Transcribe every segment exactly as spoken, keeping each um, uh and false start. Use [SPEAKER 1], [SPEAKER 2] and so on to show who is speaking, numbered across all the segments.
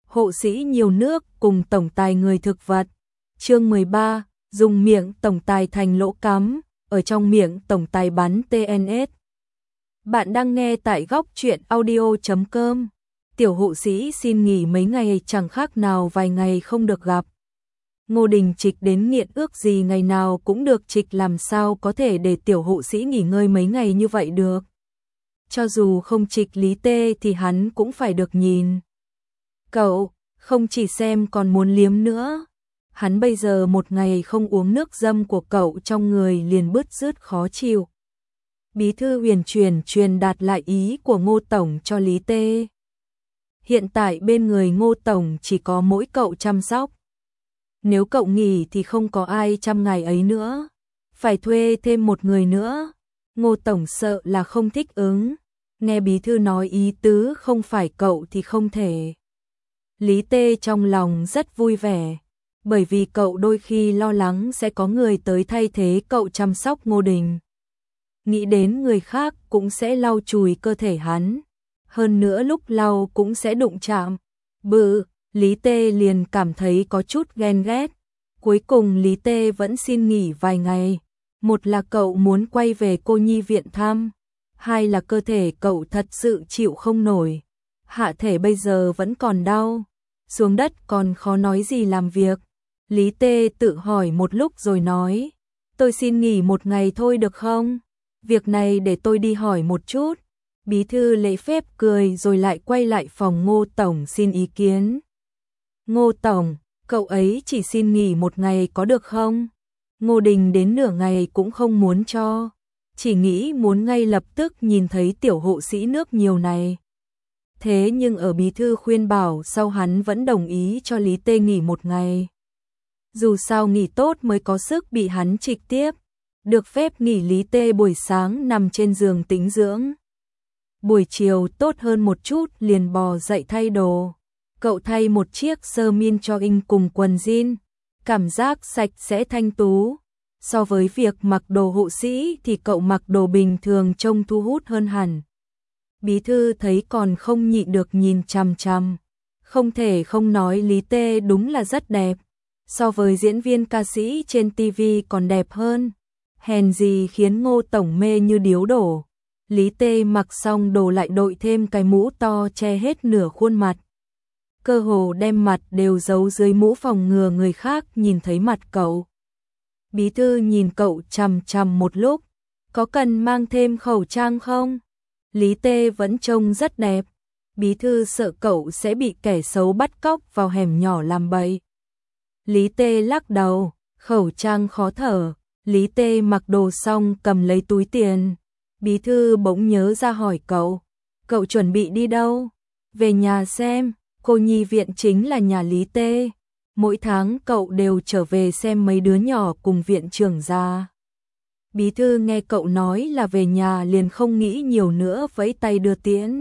[SPEAKER 1] hộ sĩ nhiều nước cùng tổng tài người thực vật. Chương mười ba, dùng miệng tổng tài thành lỗ cắm, ở trong miệng tổng tài bắn tê en ét. Bạn đang nghe tại góc truyện audio chấm com. Tiểu hộ sĩ xin nghỉ mấy ngày chẳng khác nào vài ngày không được gặp. Ngô Đình Trịch đến nghiện ước gì ngày nào cũng được Trịch, làm sao có thể để tiểu hộ sĩ nghỉ ngơi mấy ngày như vậy được. Cho dù không Trịch Lý Tê thì hắn cũng phải được nhìn. Cậu, không chỉ xem còn muốn liếm nữa. Hắn bây giờ một ngày không uống nước dâm của cậu trong người liền bứt rứt khó chịu. Bí thư huyền truyền truyền đạt lại ý của Ngô Tổng cho Lý Tê. Hiện tại bên người Ngô Tổng chỉ có mỗi cậu chăm sóc. Nếu cậu nghỉ thì không có ai chăm ngày ấy nữa. Phải thuê thêm một người nữa. Ngô Tổng sợ là không thích ứng. Nghe bí thư nói ý tứ không phải cậu thì không thể. Lý Tê trong lòng rất vui vẻ. Bởi vì cậu đôi khi lo lắng sẽ có người tới thay thế cậu chăm sóc Ngô Đình. Nghĩ đến người khác cũng sẽ lau chùi cơ thể hắn. Hơn nữa lúc lau cũng sẽ đụng chạm. Bự, Lý Tê liền cảm thấy có chút ghen ghét. Cuối cùng Lý Tê vẫn xin nghỉ vài ngày. Một là cậu muốn quay về cô nhi viện thăm. Hai là cơ thể cậu thật sự chịu không nổi. Hạ thể bây giờ vẫn còn đau. Xuống đất còn khó nói gì làm việc. Lý Tê tự hỏi một lúc rồi nói. Tôi xin nghỉ một ngày thôi được không? Việc này để tôi đi hỏi một chút. Bí thư lễ phép cười rồi lại quay lại phòng Ngô Tổng xin ý kiến. Ngô Tổng, cậu ấy chỉ xin nghỉ một ngày có được không? Ngô Đình đến nửa ngày cũng không muốn cho. Chỉ nghĩ muốn ngay lập tức nhìn thấy tiểu hộ sĩ nước nhiều này. Thế nhưng ở bí thư khuyên bảo sau hắn vẫn đồng ý cho Lý Tê nghỉ một ngày. Dù sao nghỉ tốt mới có sức bị hắn trực tiếp. Được phép nghỉ, Lý Tê buổi sáng nằm trên giường tĩnh dưỡng. Buổi chiều tốt hơn một chút liền bò dậy thay đồ. Cậu thay một chiếc sơ min cho in cùng quần jean. Cảm giác sạch sẽ thanh tú. So với việc mặc đồ hộ sĩ thì cậu mặc đồ bình thường trông thu hút hơn hẳn. Bí thư thấy còn không nhịn được nhìn chằm chằm. Không thể không nói Lý Tê đúng là rất đẹp. So với diễn viên ca sĩ trên ti vi còn đẹp hơn. Hèn gì khiến Ngô Tổng mê như điếu đổ. Lý Tê mặc xong đồ lại đội thêm cái mũ to che hết nửa khuôn mặt. Cơ hồ đem mặt đều giấu dưới mũ phòng ngừa người khác nhìn thấy mặt cậu. Bí thư nhìn cậu chằm chằm một lúc. Có cần mang thêm khẩu trang không? Lý Tê vẫn trông rất đẹp. Bí thư sợ cậu sẽ bị kẻ xấu bắt cóc vào hẻm nhỏ làm bậy. Lý Tê lắc đầu, khẩu trang khó thở. Lý Tê mặc đồ xong cầm lấy túi tiền. Bí thư bỗng nhớ ra hỏi cậu. Cậu chuẩn bị đi đâu? Về nhà xem, cô nhi viện chính là nhà Lý Tê. Mỗi tháng cậu đều trở về xem mấy đứa nhỏ cùng viện trưởng ra. Bí thư nghe cậu nói là về nhà liền không nghĩ nhiều nữa, vẫy tay đưa tiễn.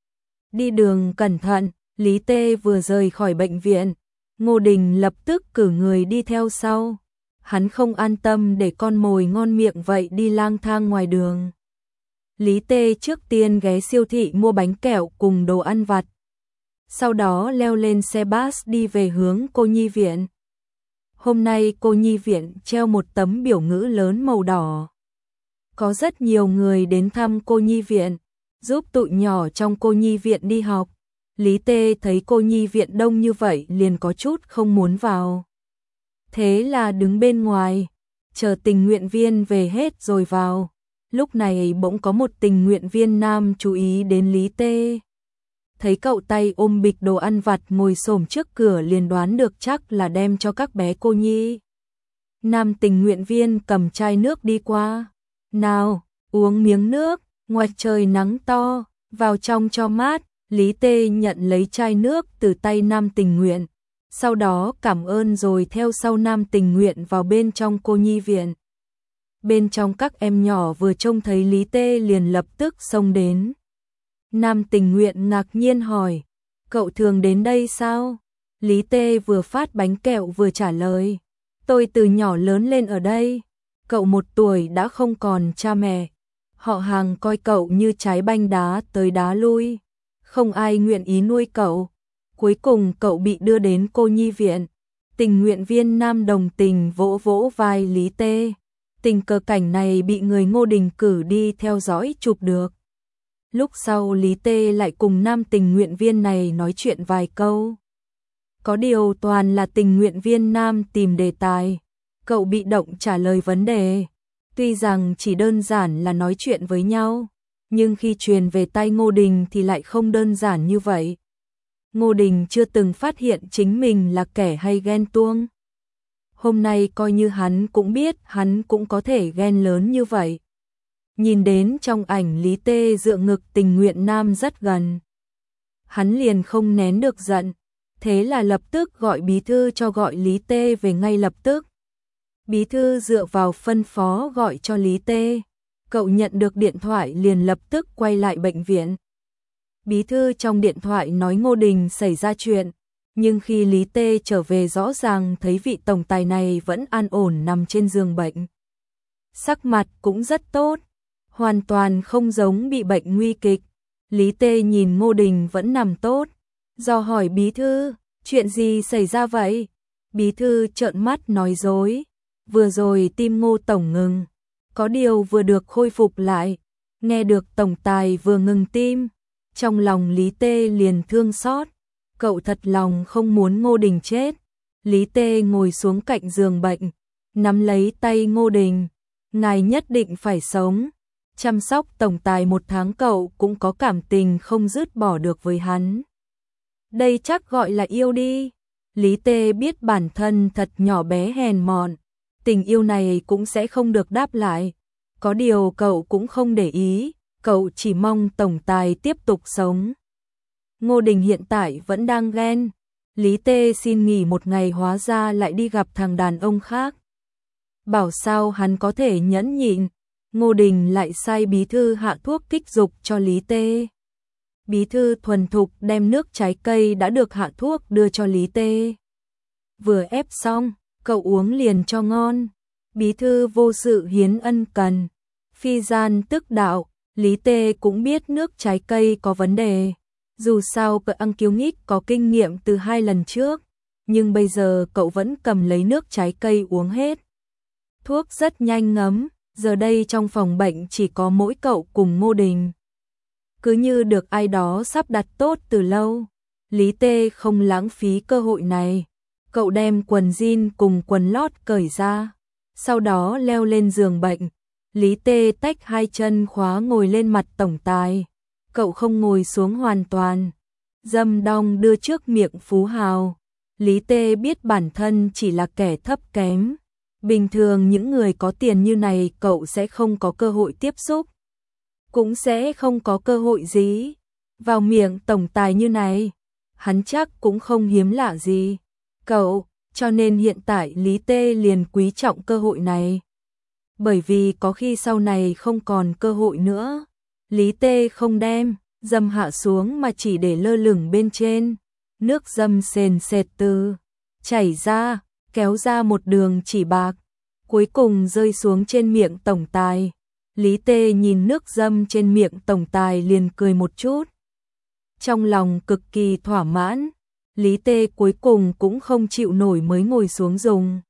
[SPEAKER 1] Đi đường cẩn thận. Lý Tê vừa rời khỏi bệnh viện, Ngô Đình lập tức cử người đi theo sau. Hắn không an tâm để con mồi ngon miệng vậy đi lang thang ngoài đường. Lý Tê trước tiên ghé siêu thị mua bánh kẹo cùng đồ ăn vặt. Sau đó leo lên xe bus đi về hướng cô nhi viện. Hôm nay cô nhi viện treo một tấm biểu ngữ lớn màu đỏ. Có rất nhiều người đến thăm cô nhi viện, giúp tụi nhỏ trong cô nhi viện đi học. Lý Tê thấy cô nhi viện đông như vậy liền có chút không muốn vào. Thế là đứng bên ngoài, chờ tình nguyện viên về hết rồi vào. Lúc này bỗng có một tình nguyện viên nam chú ý đến Lý Tê. Thấy cậu tay ôm bịch đồ ăn vặt ngồi xổm trước cửa liền đoán được chắc là đem cho các bé cô nhi. Nam tình nguyện viên cầm chai nước đi qua. Nào, uống miếng nước, ngoài trời nắng to, vào trong cho mát. Lý Tê nhận lấy chai nước từ tay nam tình nguyện. Sau đó cảm ơn rồi theo sau nam tình nguyện vào bên trong cô nhi viện. Bên trong các em nhỏ vừa trông thấy Lý Tê liền lập tức xông đến. Nam tình nguyện ngạc nhiên hỏi, cậu thường đến đây sao? Lý Tê vừa phát bánh kẹo vừa trả lời, tôi từ nhỏ lớn lên ở đây. Cậu một tuổi đã không còn cha mẹ. Họ hàng coi cậu như trái banh đá tới đá lui. Không ai nguyện ý nuôi cậu. Cuối cùng cậu bị đưa đến cô nhi viện. Tình nguyện viên nam đồng tình vỗ vỗ vai Lý Tê. Tình cờ cảnh này bị người Ngô Đình cử đi theo dõi chụp được. Lúc sau Lý Tê lại cùng nam tình nguyện viên này nói chuyện vài câu. Có điều toàn là tình nguyện viên nam tìm đề tài. Cậu bị động trả lời vấn đề. Tuy rằng chỉ đơn giản là nói chuyện với nhau, nhưng khi truyền về tai Ngô Đình thì lại không đơn giản như vậy. Ngô Đình chưa từng phát hiện chính mình là kẻ hay ghen tuông. Hôm nay coi như hắn cũng biết hắn cũng có thể ghen lớn như vậy. Nhìn đến trong ảnh Lý Tê dựa ngực tình nguyện nam rất gần. Hắn liền không nén được giận, thế là lập tức gọi bí thư cho gọi Lý Tê về ngay lập tức. Bí thư dựa vào phân phó gọi cho Lý Tê. Cậu nhận được điện thoại liền lập tức quay lại bệnh viện. Bí thư trong điện thoại nói Ngô Đình xảy ra chuyện, nhưng khi Lý Tê trở về rõ ràng thấy vị tổng tài này vẫn an ổn nằm trên giường bệnh. Sắc mặt cũng rất tốt, hoàn toàn không giống bị bệnh nguy kịch. Lý Tê nhìn Ngô Đình vẫn nằm tốt, dò hỏi bí thư, chuyện gì xảy ra vậy? Bí thư trợn mắt nói dối, vừa rồi tim Ngô tổng ngừng, có điều vừa được khôi phục lại. Nghe được tổng tài vừa ngừng tim, trong lòng Lý Tê liền thương xót, cậu thật lòng không muốn Ngô Đình chết. Lý Tê ngồi xuống cạnh giường bệnh, nắm lấy tay Ngô Đình, ngài nhất định phải sống. Chăm sóc tổng tài một tháng cậu cũng có cảm tình không dứt bỏ được với hắn. Đây chắc gọi là yêu đi. Lý Tê biết bản thân thật nhỏ bé hèn mọn, tình yêu này cũng sẽ không được đáp lại. Có điều cậu cũng không để ý, cậu chỉ mong tổng tài tiếp tục sống. Ngô Đình hiện tại vẫn đang ghen. Lý Tê xin nghỉ một ngày hóa ra lại đi gặp thằng đàn ông khác. Bảo sao hắn có thể nhẫn nhịn. Ngô Đình lại sai bí thư hạ thuốc kích dục cho Lý Tê. Bí thư thuần thục đem nước trái cây đã được hạ thuốc đưa cho Lý Tê. Vừa ép xong, cậu uống liền cho ngon. Bí thư vô sự hiến ân cần, phi gian tức đạo. Lý Tê cũng biết nước trái cây có vấn đề. Dù sao cậu ăn kiếu nghít có kinh nghiệm từ hai lần trước, nhưng bây giờ cậu vẫn cầm lấy nước trái cây uống hết. Thuốc rất nhanh ngấm, giờ đây trong phòng bệnh chỉ có mỗi cậu cùng Ngô Đình. Cứ như được ai đó sắp đặt tốt từ lâu. Lý Tê không lãng phí cơ hội này. Cậu đem quần jean cùng quần lót cởi ra, sau đó leo lên giường bệnh. Lý Tê tách hai chân khóa ngồi lên mặt tổng tài. Cậu không ngồi xuống hoàn toàn. Dâm đong đưa trước miệng phú hào. Lý Tê biết bản thân chỉ là kẻ thấp kém. Bình thường những người có tiền như này cậu sẽ không có cơ hội tiếp xúc. Cũng sẽ không có cơ hội gì. Vào miệng tổng tài như này, hắn chắc cũng không hiếm lạ gì. Cậu, cho nên hiện tại Lý Tê liền quý trọng cơ hội này. Bởi vì có khi sau này không còn cơ hội nữa. Lý Tê không đem dâm hạ xuống mà chỉ để lơ lửng bên trên. Nước dâm sền sệt từ chảy ra, kéo ra một đường chỉ bạc, cuối cùng rơi xuống trên miệng tổng tài. Lý Tê nhìn nước dâm trên miệng tổng tài liền cười một chút. Trong lòng cực kỳ thỏa mãn, Lý Tê cuối cùng cũng không chịu nổi mới ngồi xuống dùng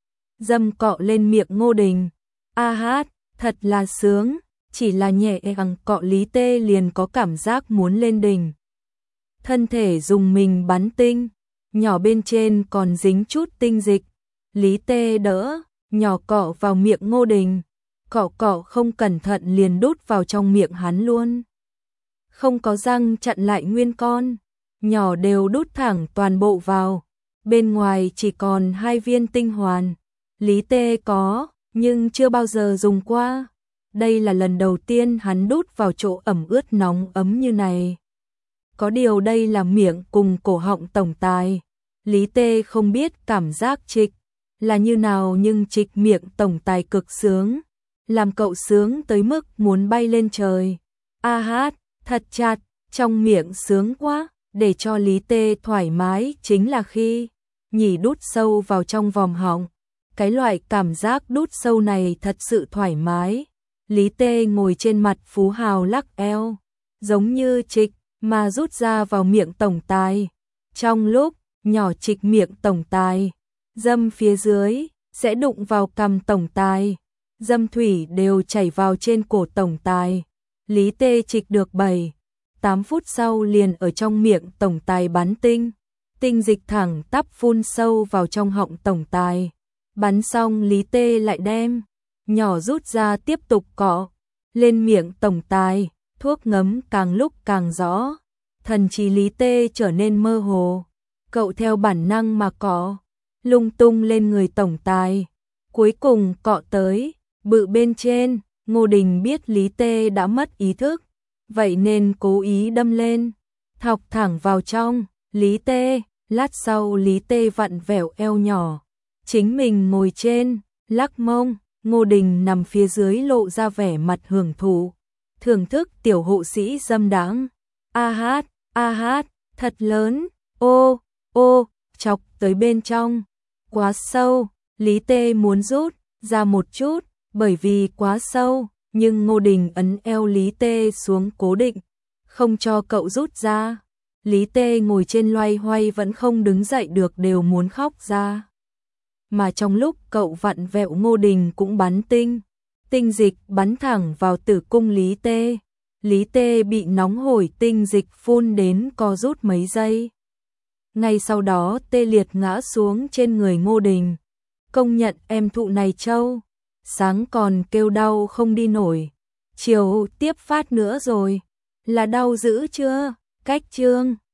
[SPEAKER 1] dâm cọ lên miệng Ngô Đình. A hát, thật là sướng, chỉ là nhẹ nhàng cọ Lý Tê liền có cảm giác muốn lên đỉnh. Thân thể dùng mình bắn tinh, nhỏ bên trên còn dính chút tinh dịch. Lý Tê đỡ, nhỏ cọ vào miệng Ngô Đình. Cọ cọ không cẩn thận liền đút vào trong miệng hắn luôn. Không có răng chặn lại nguyên con, nhỏ đều đút thẳng toàn bộ vào. Bên ngoài chỉ còn hai viên tinh hoàn. Lý Tê có, nhưng chưa bao giờ dùng qua. Đây là lần đầu tiên hắn đút vào chỗ ẩm ướt nóng ấm như này. Có điều đây là miệng cùng cổ họng tổng tài. Lý Tê không biết cảm giác trịch là như nào, nhưng trịch miệng tổng tài cực sướng, làm cậu sướng tới mức muốn bay lên trời. A hát, thật chặt, trong miệng sướng quá. Để cho Lý Tê thoải mái chính là khi nhỉ đút sâu vào trong vòm họng. Cái loại cảm giác đút sâu này thật sự thoải mái. Lý Tê ngồi trên mặt phú hào lắc eo, giống như trịch mà rút ra vào miệng tổng tài. Trong lúc nhỏ trịch miệng tổng tài, dâm phía dưới sẽ đụng vào cằm tổng tài, dâm thủy đều chảy vào trên cổ tổng tài. Lý Tê trịch được bảy, tám phút sau liền ở trong miệng tổng tài bắn tinh, tinh dịch thẳng tắp phun sâu vào trong họng tổng tài. Bắn xong Lý Tê lại đem nhỏ rút ra tiếp tục cọ lên miệng tổng tài, thuốc ngấm càng lúc càng rõ, thần trí Lý Tê trở nên mơ hồ. Cậu theo bản năng mà cọ lung tung lên người tổng tài, cuối cùng cọ tới bự bên trên. Ngô Đình biết Lý Tê đã mất ý thức, vậy nên cố ý đâm lên, thọc thẳng vào trong Lý Tê. Lát sau Lý Tê vặn vẹo eo nhỏ, chính mình ngồi trên, lắc mông. Ngô Đình nằm phía dưới lộ ra vẻ mặt hưởng thụ, thưởng thức tiểu hộ sĩ dâm đãng. A hát, a hát, thật lớn, ô, ô, chọc tới bên trong, quá sâu. Lý Tê muốn rút ra một chút, bởi vì quá sâu, nhưng Ngô Đình ấn eo Lý Tê xuống cố định, không cho cậu rút ra. Lý Tê ngồi trên loay hoay vẫn không đứng dậy được, đều muốn khóc ra. Mà trong lúc cậu vặn vẹo, Ngô Đình cũng bắn tinh, tinh dịch bắn thẳng vào tử cung Lý Tê. Lý Tê bị nóng hổi, tinh dịch phun đến co rút mấy giây. Ngay sau đó tê liệt ngã xuống trên người Ngô Đình. Công nhận em thụ này trâu, sáng còn kêu đau không đi nổi, chiều tiếp phát nữa rồi, là đau dữ chưa? Cách chương